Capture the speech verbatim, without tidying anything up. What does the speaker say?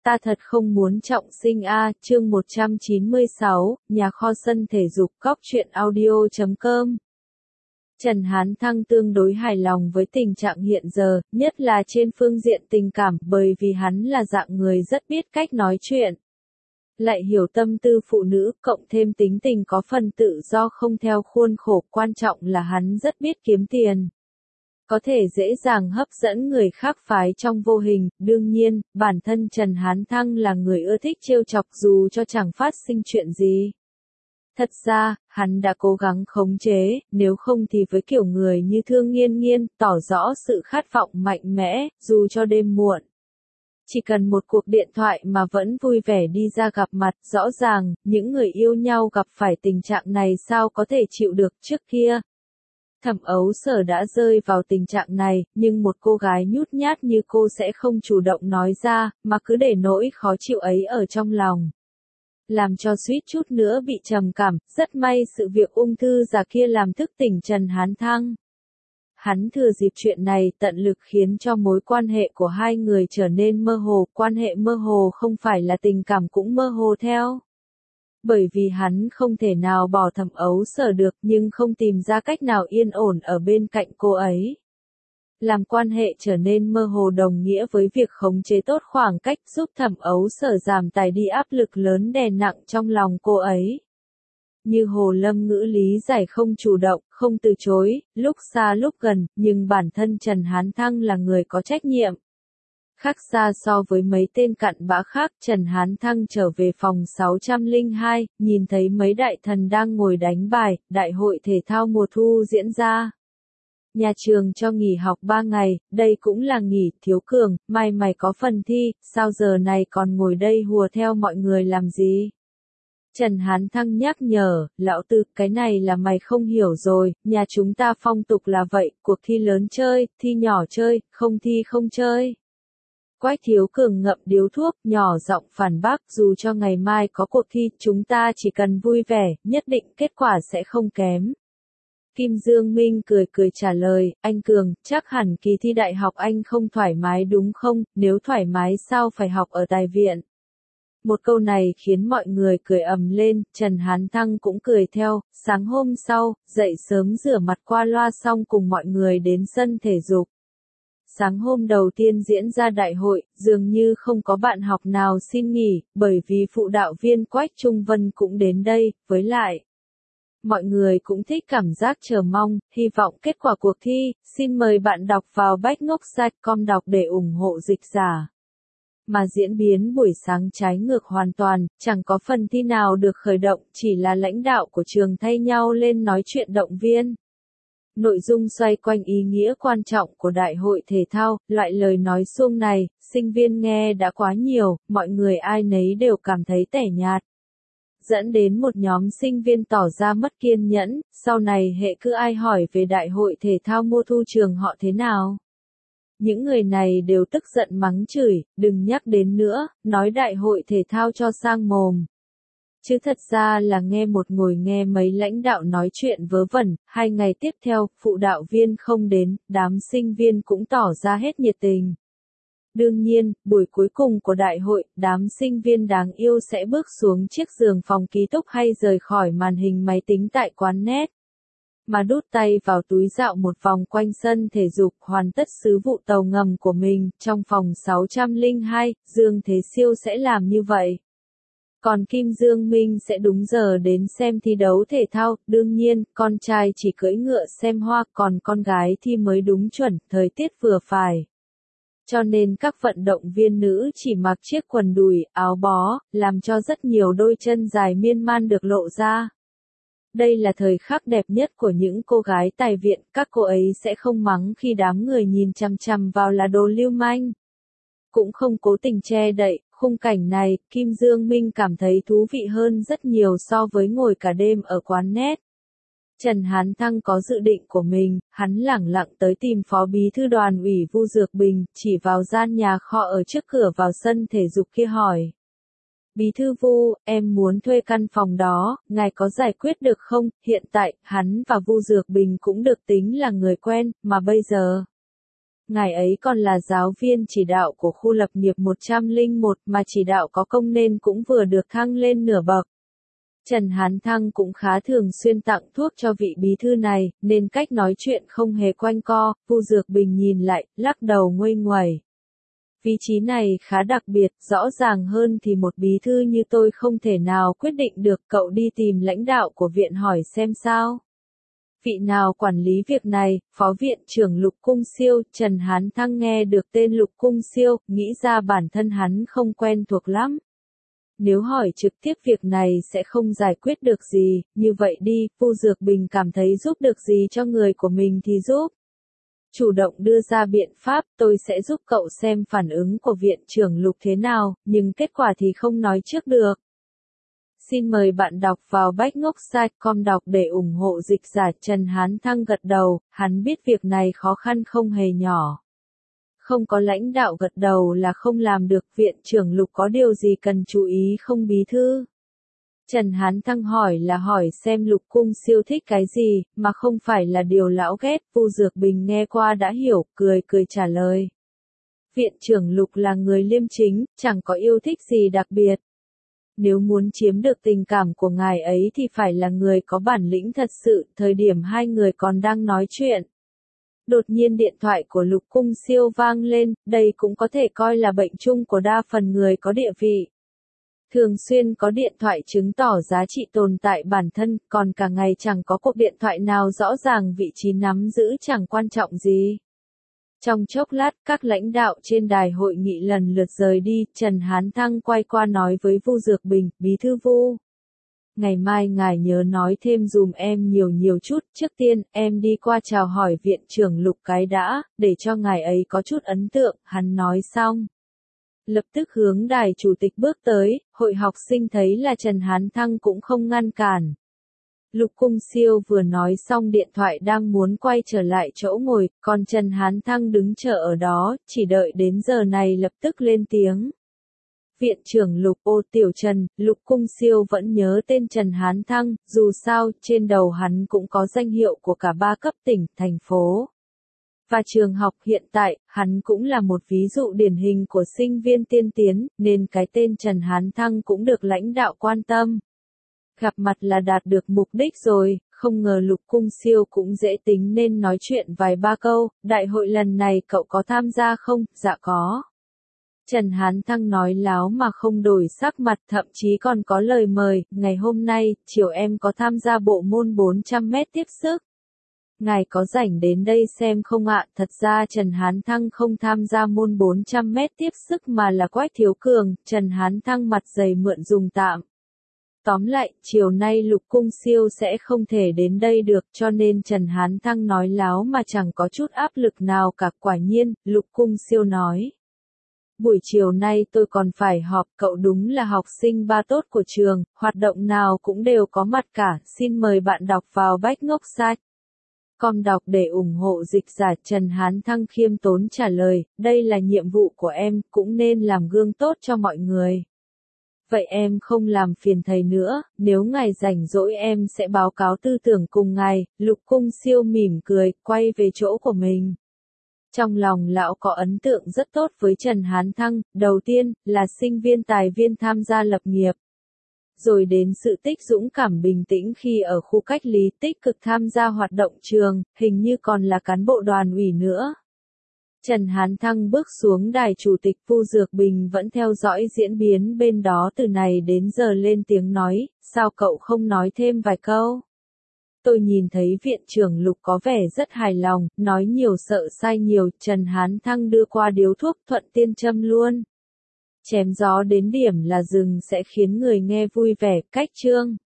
Ta thật không muốn trọng sinh a, chương một trăm chín mươi sáu, nhà kho sân thể dục góc truyện audio chấm com. Trần Hán Thăng tương đối hài lòng với tình trạng hiện giờ, nhất là trên phương diện tình cảm, bởi vì hắn là dạng người rất biết cách nói chuyện. Lại hiểu tâm tư phụ nữ, cộng thêm tính tình có phần tự do không theo khuôn khổ, quan trọng là hắn rất biết kiếm tiền. Có thể dễ dàng hấp dẫn người khác phái trong vô hình, đương nhiên, bản thân Trần Hán Thăng là người ưa thích trêu chọc dù cho chẳng phát sinh chuyện gì. Thật ra, hắn đã cố gắng khống chế, nếu không thì với kiểu người như Thương Nghiên Nghiên, tỏ rõ sự khát vọng mạnh mẽ, dù cho đêm muộn. Chỉ cần một cuộc điện thoại mà vẫn vui vẻ đi ra gặp mặt, rõ ràng, những người yêu nhau gặp phải tình trạng này sao có thể chịu được trước kia. Thẩm Ấu Sở đã rơi vào tình trạng này, nhưng một cô gái nhút nhát như cô sẽ không chủ động nói ra, mà cứ để nỗi khó chịu ấy ở trong lòng. Làm cho suýt chút nữa bị trầm cảm, rất may sự việc ung thư già kia làm thức tỉnh Trần Hán Thăng. Hắn thừa dịp chuyện này tận lực khiến cho mối quan hệ của hai người trở nên mơ hồ, quan hệ mơ hồ không phải là tình cảm cũng mơ hồ theo. Bởi vì hắn không thể nào bỏ Thẩm Ấu Sở được nhưng không tìm ra cách nào yên ổn ở bên cạnh cô ấy. Làm quan hệ trở nên mơ hồ đồng nghĩa với việc khống chế tốt khoảng cách giúp Thẩm Ấu Sở giảm tải đi áp lực lớn đè nặng trong lòng cô ấy. Như Hồ Lâm ngữ lý giải không chủ động, không từ chối, lúc xa lúc gần, nhưng bản thân Trần Hán Thăng là người có trách nhiệm. Khác xa so với mấy tên cặn bã khác, Trần Hán Thăng trở về phòng sáu trăm lẻ hai, nhìn thấy mấy đại thần đang ngồi đánh bài, đại hội thể thao mùa thu diễn ra. Nhà trường cho nghỉ học ba ngày, đây cũng là nghỉ, Thiếu Cường, mai mày có phần thi, sao giờ này còn ngồi đây hùa theo mọi người làm gì? Trần Hán Thăng nhắc nhở, lão Tư, cái này là mày không hiểu rồi, nhà chúng ta phong tục là vậy, cuộc thi lớn chơi, thi nhỏ chơi, không thi không chơi. Quách Thiếu Cường ngậm điếu thuốc, nhỏ giọng phản bác, dù cho ngày mai có cuộc thi, chúng ta chỉ cần vui vẻ, nhất định kết quả sẽ không kém. Kim Dương Minh cười cười trả lời, anh Cường, chắc hẳn kỳ thi đại học anh không thoải mái đúng không, nếu thoải mái sao phải học ở tài viện. Một câu này khiến mọi người cười ầm lên, Trần Hán Thăng cũng cười theo, sáng hôm sau, dậy sớm rửa mặt qua loa xong cùng mọi người đến sân thể dục. Sáng hôm đầu tiên diễn ra đại hội, dường như không có bạn học nào xin nghỉ, bởi vì phụ đạo viên Quách Trung Vân cũng đến đây, với lại. Mọi người cũng thích cảm giác chờ mong, hy vọng kết quả cuộc thi, xin mời bạn đọc vào bách-ngốc-site chấm com đọc để ủng hộ dịch giả. Mà diễn biến buổi sáng trái ngược hoàn toàn, chẳng có phần thi nào được khởi động, chỉ là lãnh đạo của trường thay nhau lên nói chuyện động viên. Nội dung xoay quanh ý nghĩa quan trọng của đại hội thể thao, loại lời nói suông này, sinh viên nghe đã quá nhiều, mọi người ai nấy đều cảm thấy tẻ nhạt. Dẫn đến một nhóm sinh viên tỏ ra mất kiên nhẫn, sau này hệ cứ ai hỏi về đại hội thể thao mùa thu trường họ thế nào. Những người này đều tức giận mắng chửi, đừng nhắc đến nữa, nói đại hội thể thao cho sang mồm. Chứ thật ra là nghe một ngồi nghe mấy lãnh đạo nói chuyện vớ vẩn, hai ngày tiếp theo, phụ đạo viên không đến, đám sinh viên cũng tỏ ra hết nhiệt tình. Đương nhiên, buổi cuối cùng của đại hội, đám sinh viên đáng yêu sẽ bước xuống chiếc giường phòng ký túc hay rời khỏi màn hình máy tính tại quán net. Mà đút tay vào túi dạo một vòng quanh sân thể dục hoàn tất sứ vụ tàu ngầm của mình, trong phòng sáu trăm lẻ hai, Dương Thế Siêu sẽ làm như vậy. Còn Kim Dương Minh sẽ đúng giờ đến xem thi đấu thể thao, đương nhiên, con trai chỉ cưỡi ngựa xem hoa, còn con gái thì mới đúng chuẩn, thời tiết vừa phải. Cho nên các vận động viên nữ chỉ mặc chiếc quần đùi, áo bó, làm cho rất nhiều đôi chân dài miên man được lộ ra. Đây là thời khắc đẹp nhất của những cô gái tài viện, các cô ấy sẽ không mắng khi đám người nhìn chằm chằm vào là đồ lưu manh. Cũng không cố tình che đậy, khung cảnh này, Kim Dương Minh cảm thấy thú vị hơn rất nhiều so với ngồi cả đêm ở quán net. Trần Hán Thăng có dự định của mình, hắn lẳng lặng tới tìm phó bí thư đoàn ủy Vu Dược Bình, chỉ vào gian nhà kho ở trước cửa vào sân thể dục kia hỏi. Bí thư Vu, em muốn thuê căn phòng đó, ngài có giải quyết được không? Hiện tại, hắn và Vu Dược Bình cũng được tính là người quen, mà bây giờ. Ngài ấy còn là giáo viên chỉ đạo của khu lập nghiệp một trăm lẻ một mà chỉ đạo có công nên cũng vừa được thăng lên nửa bậc. Trần Hán Thăng cũng khá thường xuyên tặng thuốc cho vị bí thư này, nên cách nói chuyện không hề quanh co. Vu Dược Bình nhìn lại, lắc đầu nguây nguẩy. Vị trí này khá đặc biệt, rõ ràng hơn thì một bí thư như tôi không thể nào quyết định được, cậu đi tìm lãnh đạo của viện hỏi xem sao. Vị nào quản lý việc này? Phó viện trưởng Lục Cung Siêu. Trần Hán Thăng nghe được tên Lục Cung Siêu, nghĩ ra bản thân hắn không quen thuộc lắm. Nếu hỏi trực tiếp việc này sẽ không giải quyết được gì, như vậy đi, Vu Dược Bình cảm thấy giúp được gì cho người của mình thì giúp. Chủ động đưa ra biện pháp, tôi sẽ giúp cậu xem phản ứng của viện trưởng Lục thế nào, nhưng kết quả thì không nói trước được. Xin mời bạn đọc vào bách ngốc site com đọc để ủng hộ dịch giả. Trần Hán Thăng gật đầu, hắn biết việc này khó khăn không hề nhỏ. Không có lãnh đạo gật đầu là không làm được, viện trưởng Lục có điều gì cần chú ý không bí thư? Trần Hán Thăng hỏi là hỏi xem Lục Cung Siêu thích cái gì, mà không phải là điều lão ghét. Vu Dược Bình nghe qua đã hiểu, cười cười trả lời. Viện trưởng Lục là người liêm chính, chẳng có yêu thích gì đặc biệt. Nếu muốn chiếm được tình cảm của ngài ấy thì phải là người có bản lĩnh thật sự. Thời điểm hai người còn đang nói chuyện, đột nhiên điện thoại của Lục Cung Siêu vang lên, đây cũng có thể coi là bệnh chung của đa phần người có địa vị. Thường xuyên có điện thoại chứng tỏ giá trị tồn tại bản thân, còn cả ngày chẳng có cuộc điện thoại nào rõ ràng vị trí nắm giữ chẳng quan trọng gì. Trong chốc lát, các lãnh đạo trên đài hội nghị lần lượt rời đi, Trần Hán Thăng quay qua nói với Vu Dược Bình, bí thư Vu. Ngày mai ngài nhớ nói thêm dùm em nhiều nhiều chút, trước tiên, em đi qua chào hỏi viện trưởng Lục cái đã, để cho ngài ấy có chút ấn tượng. Hắn nói xong, lập tức hướng đài chủ tịch bước tới. Hội học sinh thấy là Trần Hán Thăng cũng không ngăn cản. Lục Cung Siêu vừa nói xong điện thoại đang muốn quay trở lại chỗ ngồi, còn Trần Hán Thăng đứng chờ ở đó, chỉ đợi đến giờ này lập tức lên tiếng. Viện trưởng Lục, ô Tiểu Trần. Lục Cung Siêu vẫn nhớ tên Trần Hán Thăng, dù sao, trên đầu hắn cũng có danh hiệu của cả ba cấp tỉnh, thành phố và trường học. Hiện tại, hắn cũng là một ví dụ điển hình của sinh viên tiên tiến, nên cái tên Trần Hán Thăng cũng được lãnh đạo quan tâm. Gặp mặt là đạt được mục đích rồi, không ngờ Lục Cung Siêu cũng dễ tính nên nói chuyện vài ba câu. Đại hội lần này cậu có tham gia không? Dạ có. Trần Hán Thăng nói láo mà không đổi sắc mặt, thậm chí còn có lời mời. Ngày hôm nay, chiều em có tham gia bộ môn bốn trăm mét tiếp sức. Ngài có rảnh đến đây xem không ạ? Thật ra Trần Hán Thăng không tham gia môn bốn trăm mét tiếp sức mà là Quách Thiếu Cường. Trần Hán Thăng mặt dày mượn dùng tạm. Tóm lại, chiều nay Lục Cung Siêu sẽ không thể đến đây được, cho nên Trần Hán Thăng nói láo mà chẳng có chút áp lực nào cả. Quả nhiên, Lục Cung Siêu nói. Buổi chiều nay tôi còn phải họp, cậu đúng là học sinh ba tốt của trường, hoạt động nào cũng đều có mặt cả. Xin mời bạn đọc vào bách ngốc site com đọc để ủng hộ dịch giả. Trần Hán Thăng khiêm tốn trả lời, đây là nhiệm vụ của em, cũng nên làm gương tốt cho mọi người. Vậy em không làm phiền thầy nữa, nếu ngài rảnh rỗi em sẽ báo cáo tư tưởng cùng ngài. Lục Cung Siêu mỉm cười, quay về chỗ của mình. Trong lòng lão có ấn tượng rất tốt với Trần Hán Thăng, đầu tiên, là sinh viên tài viên tham gia lập nghiệp. Rồi đến sự tích dũng cảm bình tĩnh khi ở khu cách ly, tích cực tham gia hoạt động trường, hình như còn là cán bộ đoàn ủy nữa. Trần Hán Thăng bước xuống đài chủ tịch. Vu Dược Bình vẫn theo dõi diễn biến bên đó từ này đến giờ lên tiếng nói, sao cậu không nói thêm vài câu? Tôi nhìn thấy viện trưởng Lục có vẻ rất hài lòng, nói nhiều sợ sai nhiều. Trần Hán Thăng đưa qua điếu thuốc, thuận tiên châm luôn. Chém gió đến điểm là rừng sẽ khiến người nghe vui vẻ. Cách chương